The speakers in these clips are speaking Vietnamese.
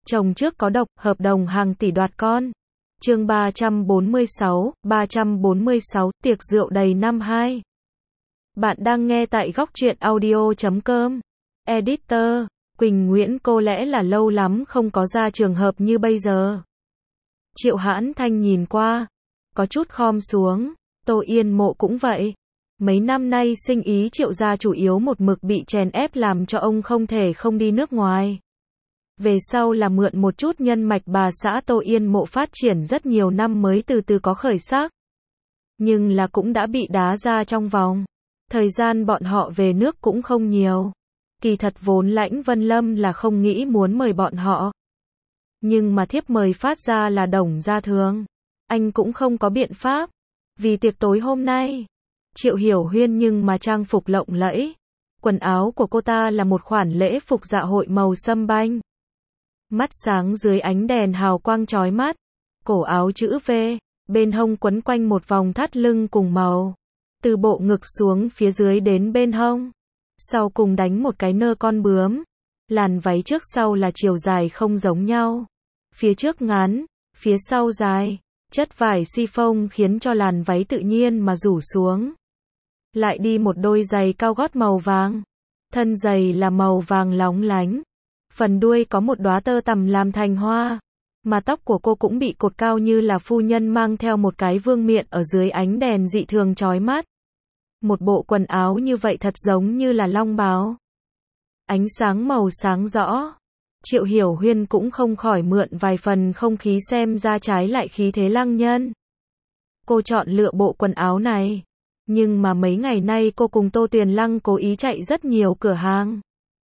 Chồng trước có độc, hợp đồng hàng tỷ đoạt con. Chương 346, tiệc rượu đầy năm 2. Bạn đang nghe tại góc truyện audio.com. Editor, Quỳnh Nguyễn có lẽ là lâu lắm không có ra trường hợp như bây giờ. Triệu Hãn Thanh nhìn qua, có chút khom xuống, Tô Yên Mộ cũng vậy. Mấy năm nay sinh ý Triệu gia chủ yếu một mực bị chèn ép làm cho ông không thể không đi nước ngoài. Về sau là mượn một chút nhân mạch bà xã Tô Yên Mộ phát triển rất nhiều năm mới từ từ có khởi sắc. Nhưng là cũng đã bị đá ra trong vòng. Thời gian bọn họ về nước cũng không nhiều. Kỳ thật vốn Lãnh Vân Lâm là không nghĩ muốn mời bọn họ. Nhưng mà thiếp mời phát ra là Đồng Gia Thường. Anh cũng không có biện pháp. Vì tiệc tối hôm nay, Triệu Hiểu Huyên nhưng mà trang phục lộng lẫy. Quần áo của cô ta là một khoản lễ phục dạ hội màu sâm banh. Mắt sáng dưới ánh đèn hào quang chói mắt. Cổ áo chữ V, bên hông quấn quanh một vòng thắt lưng cùng màu. Từ bộ ngực xuống phía dưới đến bên hông. Sau cùng đánh một cái nơ con bướm. Làn váy trước sau là chiều dài không giống nhau. Phía trước ngắn, phía sau dài. Chất vải siphon khiến cho làn váy tự nhiên mà rủ xuống. Lại đi một đôi giày cao gót màu vàng. Thân giày là màu vàng lóng lánh. Phần đuôi có một đóa tơ tằm làm thành hoa. Mà tóc của cô cũng bị cột cao như là phu nhân mang theo một cái vương miện ở dưới ánh đèn dị thường chói mắt. Một bộ quần áo như vậy thật giống như là long bào. Ánh sáng màu sáng rõ. Triệu Hiểu Huyên cũng không khỏi mượn vài phần không khí xem ra trái lại khí thế lăng nhân. Cô chọn lựa bộ quần áo này. Nhưng mà mấy ngày nay cô cùng Tô Tuyền Lăng cố ý chạy rất nhiều cửa hàng.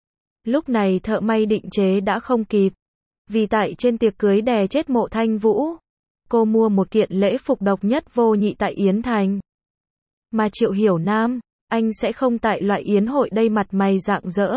Lúc này thợ may định chế đã không kịp. Vì tại trên tiệc cưới đè chết Mộ Thanh Vũ. Cô mua một kiện lễ phục độc nhất vô nhị tại Yến Thành. Mà Triệu Hiểu Nam, anh sẽ không tại loại yến hội đây mặt mày rạng rỡ.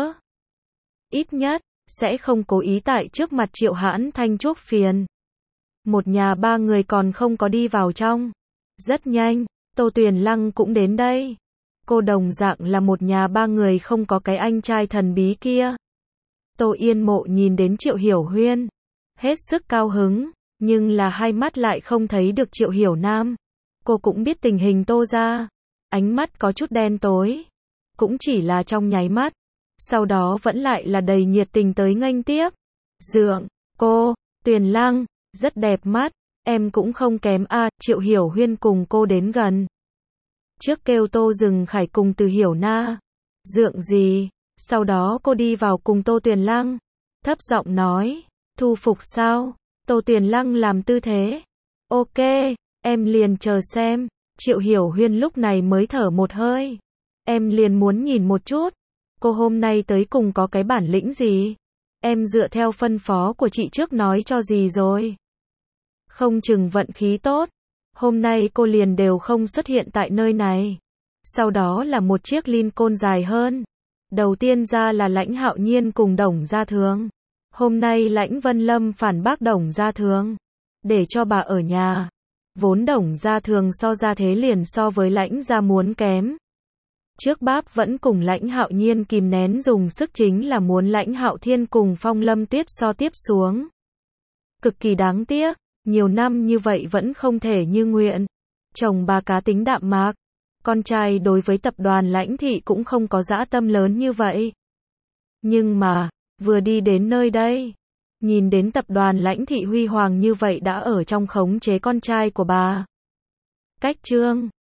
Ít nhất, sẽ không cố ý tại trước mặt Triệu Hãn Thanh chuốc phiền. Một nhà ba người còn không có đi vào trong. Rất nhanh, Tô Tuyền Lăng cũng đến đây. Cô đồng dạng là một nhà ba người không có cái anh trai thần bí kia. Tô Yên Mộ nhìn đến Triệu Hiểu Huyên. Hết sức cao hứng, nhưng là hai mắt lại không thấy được Triệu Hiểu Nam. Cô cũng biết tình hình Tô gia. Ánh mắt có chút đen tối. Cũng chỉ là trong nháy mắt. Sau đó vẫn lại là đầy nhiệt tình tới nghênh tiếp. Dượng, cô, Tuyền Lăng, rất đẹp mắt. Em cũng không kém a. Triệu Hiểu Huyên cùng cô đến gần. Trước kêu Tô Dừng Khải cùng Từ Hiểu Na. Dượng gì? Sau đó cô đi vào cùng Tô Tuyền Lăng. Thấp giọng nói. Thu phục sao? Tô Tuyền Lăng làm tư thế. Ok, em liền chờ xem. Triệu Hiểu Huyên lúc này mới thở một hơi. Em liền muốn nhìn một chút. Cô hôm nay tới cùng có cái bản lĩnh gì? Em dựa theo phân phó của chị trước nói cho gì rồi? Không chừng vận khí tốt. Hôm nay cô liền đều không xuất hiện tại nơi này. Sau đó là một chiếc Lincoln dài hơn. Đầu tiên ra là Lãnh Hạo Nhiên cùng Đồng Gia Thường. Hôm nay Lãnh Vân Lâm phản bác Đồng Gia Thường. Để cho bà ở nhà. Vốn Đồng Gia Thường so ra thế liền so với Lãnh gia muốn kém. Trước báp vẫn cùng Lãnh Hạo Nhiên kìm nén dùng sức chính là muốn Lãnh Hạo Thiên cùng Phong Lâm Tuyết so tiếp xuống. Cực kỳ đáng tiếc, nhiều năm như vậy vẫn không thể như nguyện. Chồng bà cá tính đạm mạc. Con trai đối với tập đoàn Lãnh thị cũng không có dã tâm lớn như vậy. Nhưng mà, vừa đi đến nơi đây, nhìn đến tập đoàn Lãnh thị huy hoàng như vậy đã ở trong khống chế con trai của bà. Cách trương,